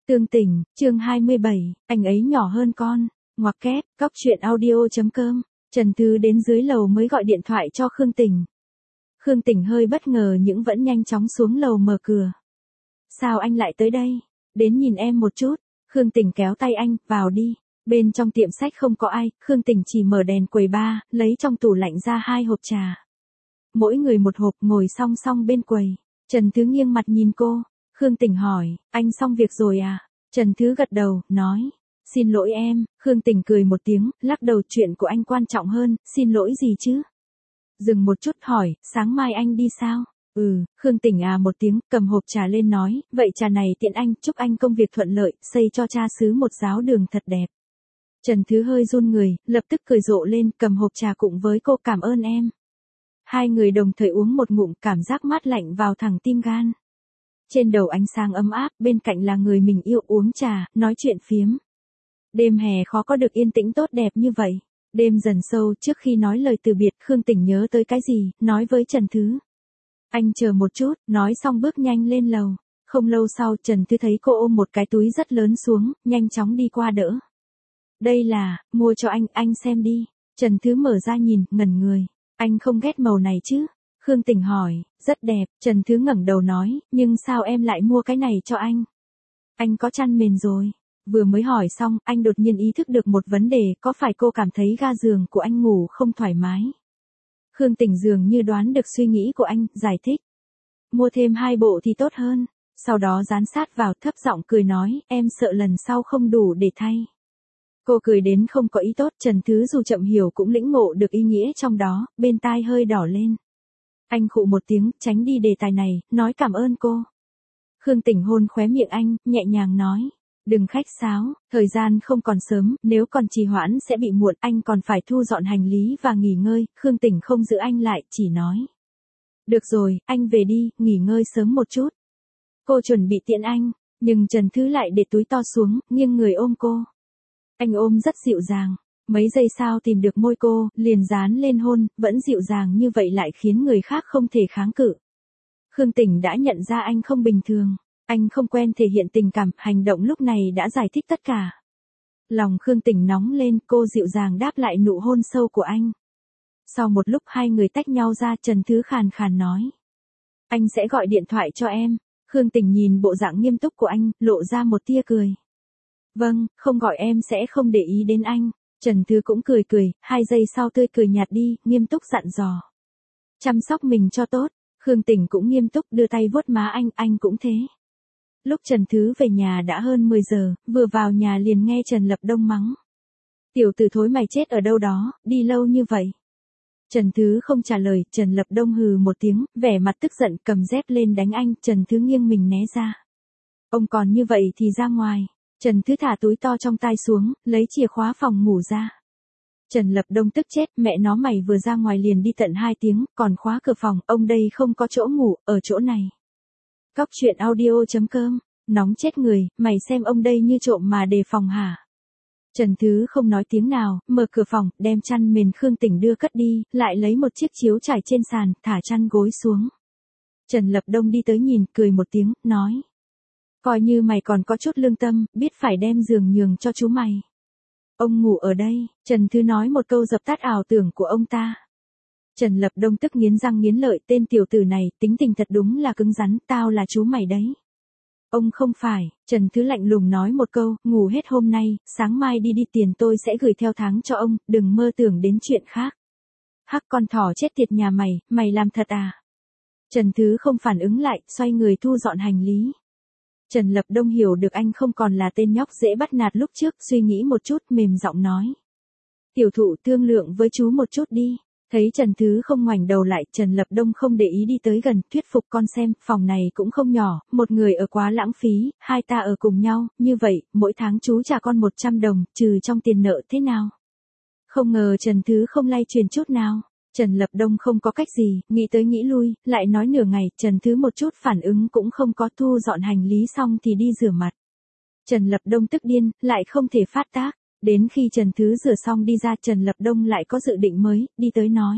Tương Tình, chương 27, anh ấy nhỏ hơn con. Ngoặc kép, cóc truyện audio.com. Trần Thứ đến dưới lầu mới gọi điện thoại cho Khương Tình. Khương Tình hơi bất ngờ nhưng vẫn nhanh chóng xuống lầu mở cửa. Sao anh lại tới đây? Đến nhìn em một chút. Khương Tình kéo tay anh, vào đi. Bên trong tiệm sách không có ai, Khương Tình chỉ mở đèn quầy bar, lấy trong tủ lạnh ra 2 hộp trà. Mỗi người một hộp, ngồi song song bên quầy. Trần Thứ nghiêng mặt nhìn cô. Khương Tình hỏi, anh xong việc rồi à? Trần Thứ gật đầu, nói, xin lỗi em. Khương Tình cười một tiếng, lắc đầu, chuyện của anh quan trọng hơn, xin lỗi gì chứ? Dừng một chút hỏi, sáng mai anh đi sao? Khương Tình à một tiếng, cầm hộp trà lên nói, vậy trà này tiện anh, chúc anh công việc thuận lợi, xây cho cha xứ một giáo đường thật đẹp. Trần Thứ hơi run người, lập tức cười rộ lên, cầm hộp trà cùng với cô, cảm ơn em. Hai người đồng thời uống một ngụm, cảm giác mát lạnh vào thẳng tim gan. Trên đầu ánh sáng ấm áp, bên cạnh là người mình yêu, uống trà, nói chuyện phiếm. Đêm hè khó có được yên tĩnh tốt đẹp như vậy. Đêm dần sâu, trước khi nói lời từ biệt, Khương Tình nhớ tới cái gì, nói với Trần Thứ. Anh chờ một chút, nói xong bước nhanh lên lầu. Không lâu sau, Trần Thứ thấy cô ôm một cái túi rất lớn xuống, nhanh chóng đi qua đỡ. Đây là, mua cho anh xem đi. Trần Thứ mở ra nhìn, ngẩn người. Anh không ghét màu này chứ? Khương Tình hỏi, rất đẹp. Trần Thứ ngẩng đầu nói, nhưng sao em lại mua cái này cho anh? Anh có chăn mền rồi. Vừa mới hỏi xong, anh đột nhiên ý thức được một vấn đề, có phải cô cảm thấy ga giường của anh ngủ không thoải mái? Khương Tình dường như đoán được suy nghĩ của anh, giải thích. Mua thêm 2 bộ thì tốt hơn. Sau đó dán sát vào, thấp giọng cười nói, em sợ lần sau không đủ để thay. Cô cười đến không có ý tốt, Trần Thứ dù chậm hiểu cũng lĩnh ngộ được ý nghĩa trong đó, bên tai hơi đỏ lên. Anh khụ một tiếng, tránh đi đề tài này, nói cảm ơn cô. Khương Tình hôn khóe miệng anh, nhẹ nhàng nói. Đừng khách sáo, thời gian không còn sớm, nếu còn trì hoãn sẽ bị muộn, anh còn phải thu dọn hành lý và nghỉ ngơi. Khương Tình không giữ anh lại, chỉ nói. Được rồi, anh về đi, nghỉ ngơi sớm một chút. Cô chuẩn bị tiễn anh, nhưng Trần Thứ lại để túi to xuống, nghiêng người ôm cô. Anh ôm rất dịu dàng, mấy giây sau tìm được môi cô, liền dán lên hôn, vẫn dịu dàng như vậy lại khiến người khác không thể kháng cự. Khương Tình đã nhận ra anh không bình thường, anh không quen thể hiện tình cảm, hành động lúc này đã giải thích tất cả. Lòng Khương Tình nóng lên, cô dịu dàng đáp lại nụ hôn sâu của anh. Sau một lúc hai người tách nhau ra, Trần Thứ khàn khàn nói. Anh sẽ gọi điện thoại cho em. Khương Tình nhìn bộ dạng nghiêm túc của anh, lộ ra một tia cười. Vâng, không gọi em sẽ không để ý đến anh. Trần Thứ cũng cười cười, 2 giây sau tươi cười nhạt đi, nghiêm túc dặn dò. Chăm sóc mình cho tốt. Khương Tình cũng nghiêm túc đưa tay vuốt má anh cũng thế. Lúc Trần Thứ về nhà đã hơn 10 giờ, vừa vào nhà liền nghe Trần Lập Đông mắng. Tiểu tử thối mày chết ở đâu đó, đi lâu như vậy. Trần Thứ không trả lời, Trần Lập Đông hừ một tiếng, vẻ mặt tức giận cầm dép lên đánh anh, Trần Thứ nghiêng mình né ra. Ông còn như vậy thì ra ngoài. Trần Thứ thả túi to trong tay xuống, lấy chìa khóa phòng ngủ ra. Trần Lập Đông tức chết, mẹ nó mày vừa ra ngoài liền đi tận 2 tiếng, còn khóa cửa phòng, ông đây không có chỗ ngủ, ở chỗ này. Cóc truyện audio.com, nóng chết người, mày xem ông đây như trộm mà đề phòng hả? Trần Thứ không nói tiếng nào, mở cửa phòng, đem chăn mền Khương Tình đưa cất đi, lại lấy một chiếc chiếu trải trên sàn, thả chăn gối xuống. Trần Lập Đông đi tới nhìn, cười một tiếng, nói. Coi như mày còn có chút lương tâm, biết phải đem giường nhường cho chú mày. Ông ngủ ở đây, Trần Thứ nói một câu dập tắt ảo tưởng của ông ta. Trần Lập Đông tức nghiến răng nghiến lợi, tên tiểu tử này, tính tình thật đúng là cứng rắn, tao là chú mày đấy. Ông không phải, Trần Thứ lạnh lùng nói một câu, ngủ hết hôm nay, sáng mai đi tiền tôi sẽ gửi theo tháng cho ông, đừng mơ tưởng đến chuyện khác. Hắc con thỏ chết tiệt nhà mày làm thật à? Trần Thứ không phản ứng lại, xoay người thu dọn hành lý. Trần Lập Đông hiểu được anh không còn là tên nhóc dễ bắt nạt lúc trước, suy nghĩ một chút, mềm giọng nói. Tiểu thụ thương lượng với chú một chút đi. Thấy Trần Thứ không ngoảnh đầu lại, Trần Lập Đông không để ý đi tới gần, thuyết phục con xem, phòng này cũng không nhỏ, một người ở quá lãng phí, 2 ta ở cùng nhau, như vậy, mỗi tháng chú trả con 100 đồng, trừ trong tiền nợ thế nào? Không ngờ Trần Thứ không lay truyền chút nào. Trần Lập Đông không có cách gì, nghĩ tới nghĩ lui, lại nói nửa ngày, Trần Thứ một chút phản ứng cũng không có, thu dọn hành lý xong thì đi rửa mặt. Trần Lập Đông tức điên, lại không thể phát tác. Đến khi Trần Thứ rửa xong đi ra, Trần Lập Đông lại có dự định mới, đi tới nói.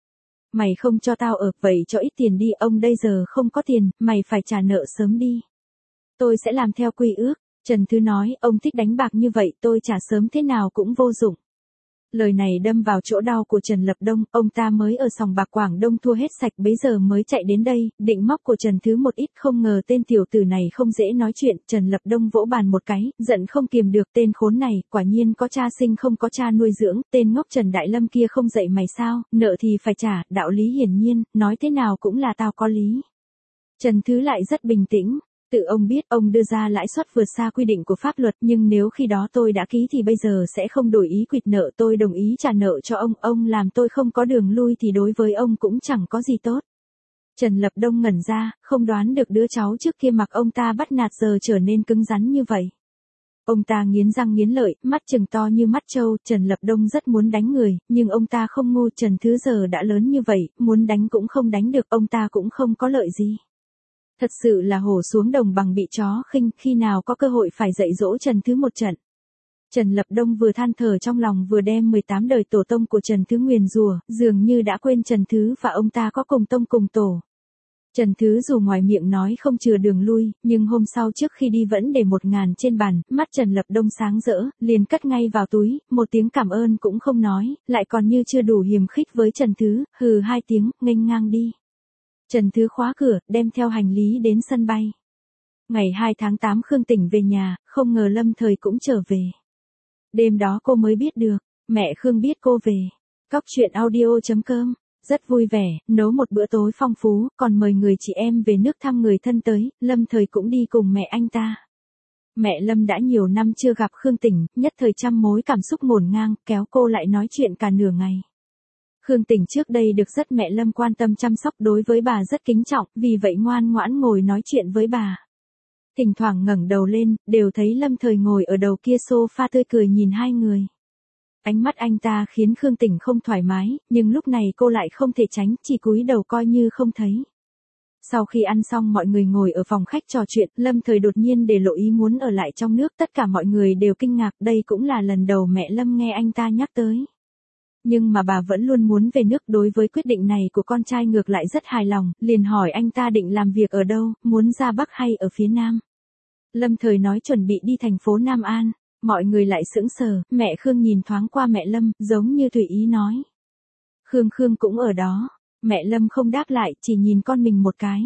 Mày không cho tao ở, vậy cho ít tiền đi, ông đây giờ không có tiền, mày phải trả nợ sớm đi. Tôi sẽ làm theo quy ước. Trần Thứ nói, ông thích đánh bạc như vậy tôi trả sớm thế nào cũng vô dụng. Lời này đâm vào chỗ đau của Trần Lập Đông, ông ta mới ở sòng bạc Quảng Đông thua hết sạch bấy giờ mới chạy đến đây, định móc của Trần Thứ một ít, không ngờ tên tiểu tử này không dễ nói chuyện, Trần Lập Đông vỗ bàn một cái, giận không kiềm được, tên khốn này, quả nhiên có cha sinh không có cha nuôi dưỡng, tên ngốc Trần Đại Lâm kia không dạy mày sao, nợ thì phải trả, đạo lý hiển nhiên, nói thế nào cũng là tao có lý. Trần Thứ lại rất bình tĩnh. Tự ông biết ông đưa ra lãi suất vượt xa quy định của pháp luật, nhưng nếu khi đó tôi đã ký thì bây giờ sẽ không đổi ý quỵt nợ, tôi đồng ý trả nợ cho ông làm tôi không có đường lui thì đối với ông cũng chẳng có gì tốt. Trần Lập Đông ngẩn ra, không đoán được đứa cháu trước kia mặc ông ta bắt nạt giờ trở nên cứng rắn như vậy. Ông ta nghiến răng nghiến lợi, mắt trừng to như mắt trâu, Trần Lập Đông rất muốn đánh người, nhưng ông ta không ngu, Trần Thứ giờ đã lớn như vậy, muốn đánh cũng không đánh được, ông ta cũng không có lợi gì. Thật sự là hổ xuống đồng bằng bị chó khinh, khi nào có cơ hội phải dạy dỗ Trần Thứ một trận. Trần Lập Đông vừa than thở trong lòng vừa đem 18 đời tổ tông của Trần Thứ nguyền rủa, dường như đã quên Trần Thứ và ông ta có cùng tông cùng tổ. Trần Thứ dù ngoài miệng nói không chừa đường lui, nhưng hôm sau trước khi đi vẫn để 1.000 trên bàn, mắt Trần Lập Đông sáng rỡ, liền cất ngay vào túi, một tiếng cảm ơn cũng không nói, lại còn như chưa đủ hiềm khích với Trần Thứ, hừ 2 tiếng, nghênh ngang đi. Trần Thứ khóa cửa, đem theo hành lý đến sân bay. Ngày 2 tháng 8 Khương Tỉnh về nhà, không ngờ Lâm Thời cũng trở về. Đêm đó cô mới biết được, mẹ Khương biết cô về. Cóc truyện audio.com, rất vui vẻ, nấu một bữa tối phong phú, còn mời người chị em về nước thăm người thân tới, Lâm Thời cũng đi cùng mẹ anh ta. Mẹ Lâm đã nhiều năm chưa gặp Khương Tỉnh, nhất thời trăm mối cảm xúc ngổn ngang, kéo cô lại nói chuyện cả nửa ngày. Khương Tỉnh trước đây được rất mẹ Lâm quan tâm chăm sóc, đối với bà rất kính trọng, vì vậy ngoan ngoãn ngồi nói chuyện với bà. Thỉnh thoảng ngẩng đầu lên, đều thấy Lâm Thời ngồi ở đầu kia sofa tươi cười nhìn hai người. Ánh mắt anh ta khiến Khương Tỉnh không thoải mái, nhưng lúc này cô lại không thể tránh, chỉ cúi đầu coi như không thấy. Sau khi ăn xong mọi người ngồi ở phòng khách trò chuyện, Lâm Thời đột nhiên để lộ ý muốn ở lại trong nước, tất cả mọi người đều kinh ngạc, đây cũng là lần đầu mẹ Lâm nghe anh ta nhắc tới. Nhưng mà bà vẫn luôn muốn về nước, đối với quyết định này của con trai ngược lại rất hài lòng, liền hỏi anh ta định làm việc ở đâu, muốn ra Bắc hay ở phía Nam. Lâm Thời nói chuẩn bị đi thành phố Nam An, mọi người lại sững sờ, mẹ Khương nhìn thoáng qua mẹ Lâm, giống như tùy ý nói. Khương cũng ở đó, mẹ Lâm không đáp lại, chỉ nhìn con mình một cái.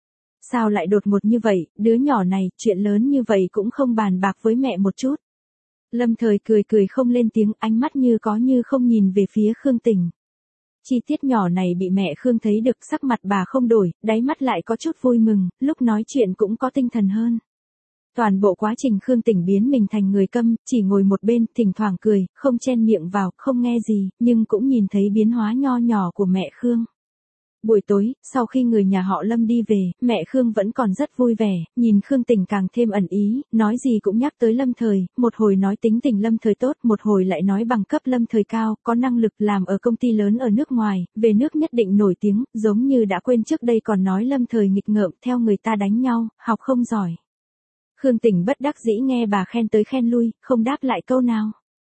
Sao lại đột ngột như vậy, đứa nhỏ này, chuyện lớn như vậy cũng không bàn bạc với mẹ một chút. Lâm Thời cười không lên tiếng, ánh mắt như có như không nhìn về phía Khương Tỉnh. Chi tiết nhỏ này bị mẹ Khương thấy được, sắc mặt bà không đổi, đáy mắt lại có chút vui mừng, lúc nói chuyện cũng có tinh thần hơn. Toàn bộ quá trình Khương Tỉnh biến mình thành người câm, chỉ ngồi một bên, thỉnh thoảng cười, không chen miệng vào, không nghe gì, nhưng cũng nhìn thấy biến hóa nho nhỏ của mẹ Khương. Buổi tối, sau khi người nhà họ Lâm đi về, mẹ Khương vẫn còn rất vui vẻ, nhìn Khương Tỉnh càng thêm ẩn ý, nói gì cũng nhắc tới Lâm Thời, một hồi nói tính tình Lâm Thời tốt, một hồi lại nói bằng cấp Lâm Thời cao, có năng lực làm ở công ty lớn ở nước ngoài, về nước nhất định nổi tiếng, giống như đã quên trước đây còn nói Lâm Thời nghịch ngợm, theo người ta đánh nhau, học không giỏi. Khương Tỉnh bất đắc dĩ nghe bà khen tới khen lui, không đáp lại câu nào.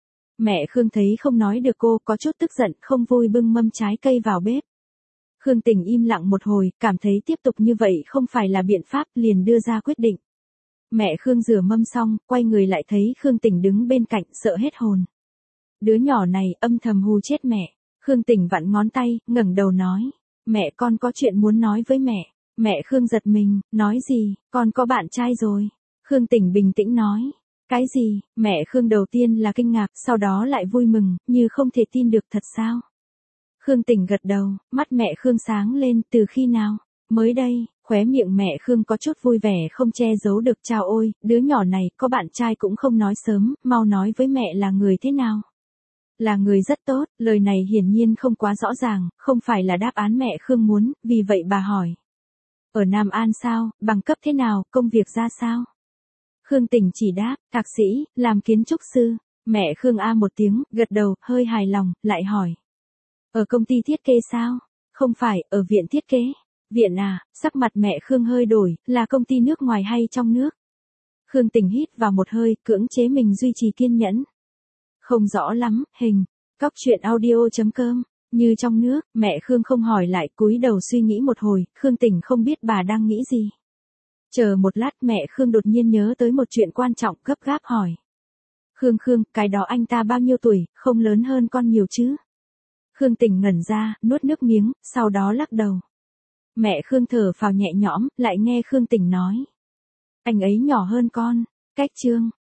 Mẹ Khương thấy không nói được cô, có chút tức giận, không vui bưng mâm trái cây vào bếp. Khương Tỉnh im lặng một hồi, cảm thấy tiếp tục như vậy không phải là biện pháp, liền đưa ra quyết định. Mẹ Khương rửa mâm xong, quay người lại thấy Khương Tỉnh đứng bên cạnh, sợ hết hồn. Đứa nhỏ này, âm thầm hù chết mẹ. Khương Tỉnh vặn ngón tay, ngẩng đầu nói. Mẹ, con có chuyện muốn nói với mẹ. Mẹ Khương giật mình, nói gì, con có bạn trai rồi. Khương Tỉnh bình tĩnh nói. Cái gì? Mẹ Khương đầu tiên là kinh ngạc, sau đó lại vui mừng, như không thể tin được, thật sao? Khương Tỉnh gật đầu, mắt mẹ Khương sáng lên, từ khi nào? Mới đây, khóe miệng mẹ Khương có chút vui vẻ không che giấu được, chao ôi, đứa nhỏ này, có bạn trai cũng không nói sớm, mau nói với mẹ là người thế nào? Là người rất tốt, lời này hiển nhiên không quá rõ ràng, không phải là đáp án mẹ Khương muốn, vì vậy bà hỏi. Ở Nam An sao, bằng cấp thế nào, công việc ra sao? Khương Tỉnh chỉ đáp, thạc sĩ, làm kiến trúc sư. Mẹ Khương a một tiếng, gật đầu, hơi hài lòng, lại hỏi. Ở công ty thiết kế sao? Không phải, ở viện thiết kế. Viện à, sắc mặt mẹ Khương hơi đổi, là công ty nước ngoài hay trong nước? Khương Tỉnh hít vào một hơi, cưỡng chế mình duy trì kiên nhẫn. Không rõ lắm, hình. Cóc truyện audio.com. Như trong nước, mẹ Khương không hỏi lại, cúi đầu suy nghĩ một hồi, Khương Tỉnh không biết bà đang nghĩ gì. Chờ một lát mẹ Khương đột nhiên nhớ tới một chuyện quan trọng gấp gáp hỏi. Khương, cái đó anh ta bao nhiêu tuổi, không lớn hơn con nhiều chứ? Khương Tình ngẩn ra, nuốt nước miếng, sau đó lắc đầu. Mẹ Khương thở phào nhẹ nhõm, lại nghe Khương Tình nói. Anh ấy nhỏ hơn con, cách chương.